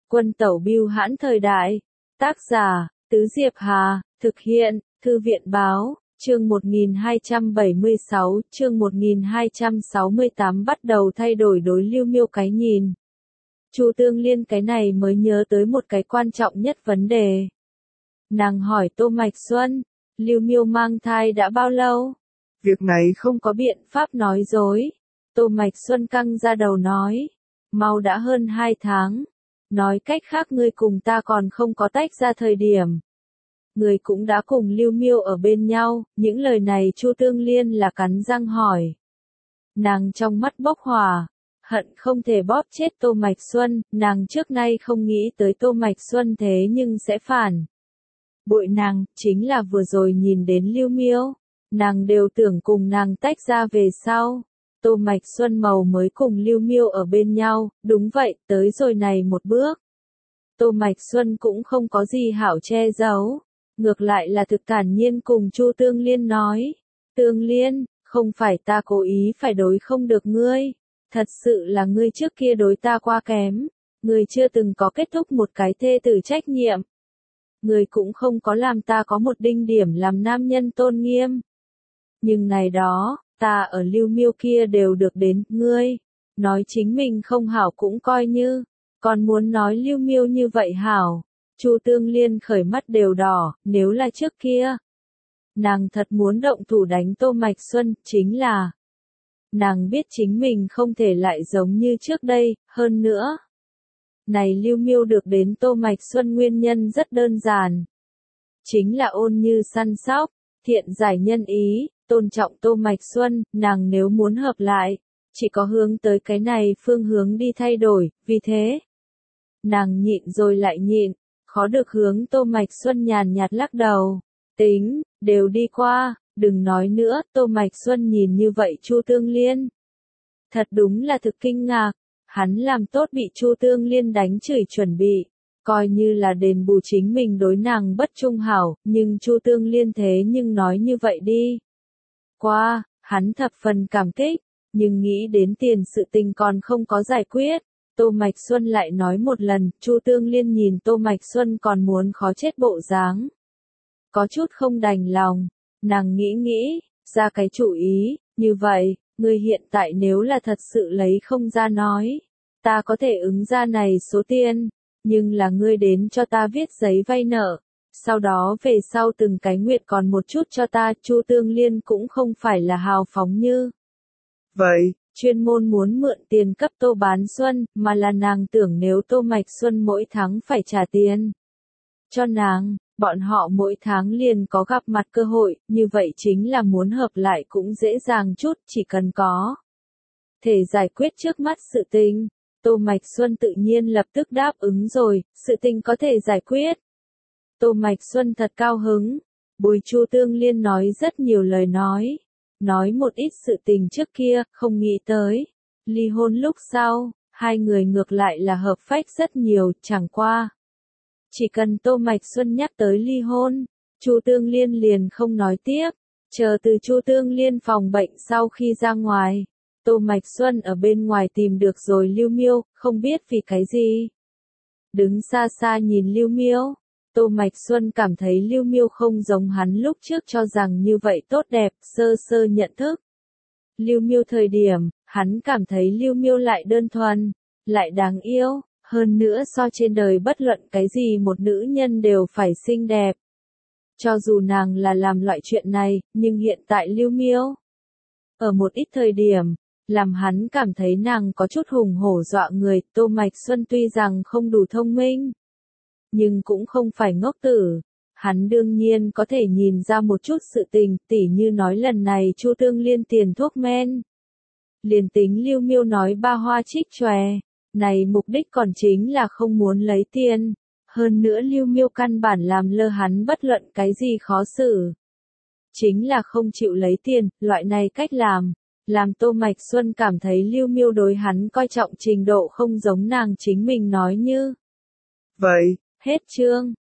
Quân tẩu bưu hãn thời đại. Tác giả, Tứ Diệp Hà, thực hiện, Thư viện báo, chương 1276, chương 1268 bắt đầu thay đổi đối Lưu Miêu cái nhìn. Chu Tương Liên cái này mới nhớ tới một cái quan trọng nhất vấn đề. Nàng hỏi Tô Mạch Xuân, Lưu Miêu mang thai đã bao lâu? Việc này không có biện pháp nói dối. Tô Mạch Xuân căng ra đầu nói, mau đã hơn 2 tháng. Nói cách khác ngươi cùng ta còn không có tách ra thời điểm. Ngươi cũng đã cùng Lưu Miêu ở bên nhau, những lời này Chu Tương Liên là cắn răng hỏi. Nàng trong mắt bốc hỏa, hận không thể bóp chết Tô Mạch Xuân, nàng trước nay không nghĩ tới Tô Mạch Xuân thế nhưng sẽ phản. Bội nàng, chính là vừa rồi nhìn đến Lưu Miêu, nàng đều tưởng cùng nàng tách ra về sau. Tô Mạch Xuân màu mới cùng Lưu Miêu ở bên nhau, đúng vậy, tới rồi này một bước. Tô Mạch Xuân cũng không có gì hảo che giấu, ngược lại là thực thản nhiên cùng Chu Tương Liên nói. Tương Liên, không phải ta cố ý phải đối không được ngươi, thật sự là ngươi trước kia đối ta quá kém, ngươi chưa từng có kết thúc một cái thê tử trách nhiệm. Ngươi cũng không có làm ta có một đinh điểm làm nam nhân tôn nghiêm. Nhưng này đó, ta ở Lưu Miêu kia đều được đến, ngươi nói chính mình không hảo cũng coi như, còn muốn nói Lưu Miêu như vậy hảo. Chu Tương Liên khởi mắt đều đỏ, nếu là trước kia, nàng thật muốn động thủ đánh Tô Mạch Xuân, chính là nàng biết chính mình không thể lại giống như trước đây, hơn nữa. Này Lưu Miêu được đến Tô Mạch Xuân nguyên nhân rất đơn giản, chính là ôn như săn sóc, thiện giải nhân ý, tôn trọng Tô Mạch Xuân, nàng nếu muốn hợp lại, chỉ có hướng tới cái này phương hướng đi thay đổi, vì thế, nàng nhịn rồi lại nhịn, khó được hướng Tô Mạch Xuân nhàn nhạt lắc đầu, tính, đều đi qua, đừng nói nữa, Tô Mạch Xuân nhìn như vậy Chu Tương Liên. Thật đúng là thực kinh ngạc, hắn làm tốt bị Chu Tương Liên đánh chửi chuẩn bị, coi như là đền bù chính mình đối nàng bất trung hảo, nhưng Chu Tương Liên thế nhưng nói như vậy đi. Qua, hắn thập phần cảm kích, nhưng nghĩ đến tiền sự tình còn không có giải quyết. Tô Mạch Xuân lại nói một lần, Chu Tương Liên nhìn Tô Mạch Xuân còn muốn khó chết bộ dáng. Có chút không đành lòng, nàng nghĩ, ra cái chủ ý, như vậy, ngươi hiện tại nếu là thật sự lấy không ra nói, ta có thể ứng ra này số tiền, nhưng là ngươi đến cho ta viết giấy vay nợ. Sau đó về sau từng cái nguyệt còn một chút cho ta, Chu Tương Liên cũng không phải là hào phóng như vậy, chuyên môn muốn mượn tiền cấp Tô Bán Xuân, mà là nàng tưởng nếu Tô Mạch Xuân mỗi tháng phải trả tiền cho nàng, bọn họ mỗi tháng liền có gặp mặt cơ hội, như vậy chính là muốn hợp lại cũng dễ dàng chút, chỉ cần có thể giải quyết trước mắt sự tình. Tô Mạch Xuân tự nhiên lập tức đáp ứng rồi, sự tình có thể giải quyết. Tô Mạch Xuân thật cao hứng, Bùi Chu Tương Liên nói rất nhiều lời nói một ít sự tình trước kia, không nghĩ tới. Ly hôn lúc sau, hai người ngược lại là hợp phách rất nhiều, chẳng qua. Chỉ cần Tô Mạch Xuân nhắc tới ly hôn, Chu Tương Liên liền không nói tiếp, chờ từ Chu Tương Liên phòng bệnh sau khi ra ngoài. Tô Mạch Xuân ở bên ngoài tìm được rồi Lưu Miêu, không biết vì cái gì. Đứng xa xa nhìn Lưu Miêu. Tô Mạch Xuân cảm thấy Lưu Miêu không giống hắn lúc trước cho rằng như vậy tốt đẹp, sơ sơ nhận thức. Lưu Miêu thời điểm, hắn cảm thấy Lưu Miêu lại đơn thuần, lại đáng yêu, hơn nữa so trên đời bất luận cái gì một nữ nhân đều phải xinh đẹp. Cho dù nàng là làm loại chuyện này, nhưng hiện tại Lưu Miêu, ở một ít thời điểm, làm hắn cảm thấy nàng có chút hùng hổ dọa người. Tô Mạch Xuân tuy rằng không đủ thông minh, nhưng cũng không phải ngốc tử. Hắn đương nhiên có thể nhìn ra một chút sự tình, tỉ như nói lần này Chu Tương Liên tiền thuốc men. Liền tính Lưu Miêu nói ba hoa trích chòe, này mục đích còn chính là không muốn lấy tiền. Hơn nữa Lưu Miêu căn bản làm lơ hắn bất luận cái gì khó xử. Chính là không chịu lấy tiền, loại này cách làm Tô Mạch Xuân cảm thấy Lưu Miêu đối hắn coi trọng trình độ không giống nàng chính mình nói như vậy. Hết chương.